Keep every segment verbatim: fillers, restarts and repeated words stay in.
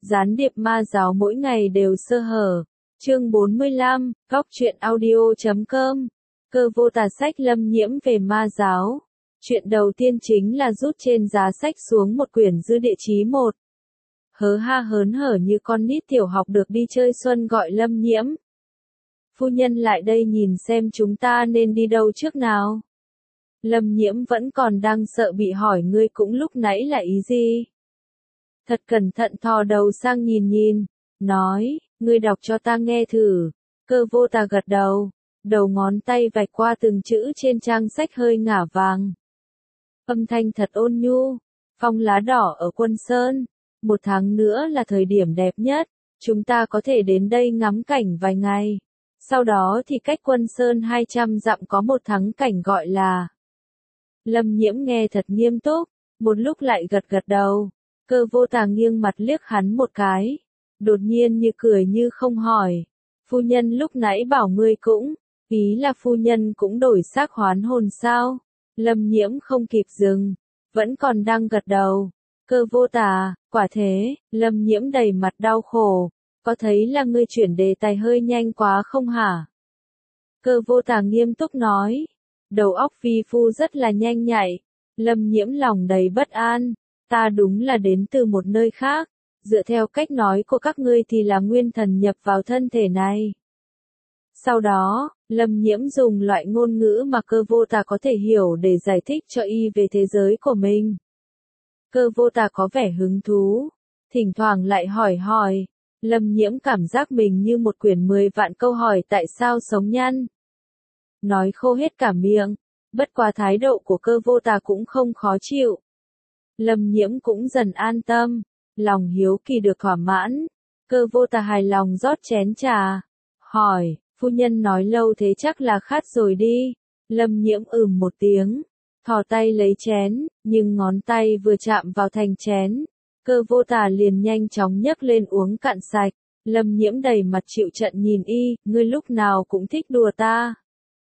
Gián điệp ma giáo mỗi ngày đều sơ hở. Chương bốn mươi lăm, góc truyện audio chấm com. Cơ vô tà sách Lâm Nhiễm về ma giáo. Chuyện đầu tiên chính là rút trên giá sách xuống một quyển dư địa chí một. Hớ ha hớn hở như con nít tiểu học được đi chơi xuân gọi Lâm Nhiễm. Phu nhân lại đây nhìn xem chúng ta nên đi đâu trước nào. Lâm Nhiễm vẫn còn đang sợ bị hỏi ngươi cũng lúc nãy là ý gì. Thật cẩn thận thò đầu sang nhìn nhìn, nói, ngươi đọc cho ta nghe thử. Cơ vô tà gật đầu, đầu ngón tay vạch qua từng chữ trên trang sách hơi ngả vàng. Âm thanh thật ôn nhu, phong lá đỏ ở Quân Sơn, một tháng nữa là thời điểm đẹp nhất, chúng ta có thể đến đây ngắm cảnh vài ngày. Sau đó thì cách Quân Sơn hai trăm dặm có một thắng cảnh gọi là. Lâm Nhiễm nghe thật nghiêm túc, một lúc lại gật gật đầu. Cơ vô tà nghiêng mặt liếc hắn một cái, đột nhiên như cười như không hỏi. Phu nhân lúc nãy bảo ngươi cũng, ý là phu nhân cũng đổi xác hoán hồn sao? Lâm Nhiễm không kịp dừng, vẫn còn đang gật đầu. Cơ vô tà, quả thế, Lâm Nhiễm đầy mặt đau khổ, có thấy là ngươi chuyển đề tài hơi nhanh quá không hả? Cơ vô tà nghiêm túc nói, đầu óc vi phu rất là nhanh nhạy. Lâm Nhiễm lòng đầy bất an. Ta đúng là đến từ một nơi khác, dựa theo cách nói của các ngươi thì là nguyên thần nhập vào thân thể này. Sau đó, Lâm Nhiễm dùng loại ngôn ngữ mà cơ vô tà có thể hiểu để giải thích cho y về thế giới của mình. Cơ vô tà có vẻ hứng thú, thỉnh thoảng lại hỏi hỏi. Lâm Nhiễm cảm giác mình như một quyển mười vạn câu hỏi tại sao sống nhăn. Nói khô hết cả miệng, bất quá thái độ của cơ vô tà cũng không khó chịu. Lâm Nhiễm cũng dần an tâm, lòng hiếu kỳ được thỏa mãn. Cơ vô tà hài lòng rót chén trà, hỏi, phu nhân nói lâu thế chắc là khát rồi đi. Lâm Nhiễm ừm một tiếng, thò tay lấy chén, nhưng ngón tay vừa chạm vào thành chén, cơ vô tà liền nhanh chóng nhấc lên uống cạn sạch. Lâm Nhiễm đầy mặt chịu trận nhìn y, ngươi lúc nào cũng thích đùa ta.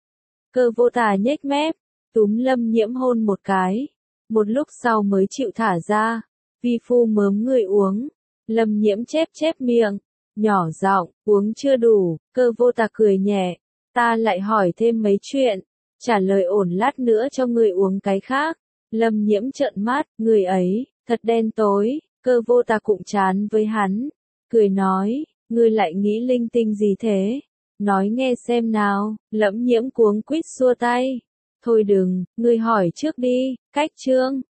Cơ vô tà nhếch mép, túm Lâm Nhiễm hôn một cái. Một lúc sau mới chịu thả ra, vi phu mớm người uống. Lâm Nhiễm chép chép miệng, nhỏ giọng, uống chưa đủ. Cơ vô tà cười nhẹ, ta lại hỏi thêm mấy chuyện, trả lời ổn lát nữa cho người uống cái khác. Lâm Nhiễm trợn mắt, người ấy, thật đen tối. Cơ vô tà cụm chán với hắn, cười nói, ngươi lại nghĩ linh tinh gì thế? Nói nghe xem nào. Lâm Nhiễm cuống quýt xua tay. Thôi đừng, ngươi hỏi trước đi. Cách chương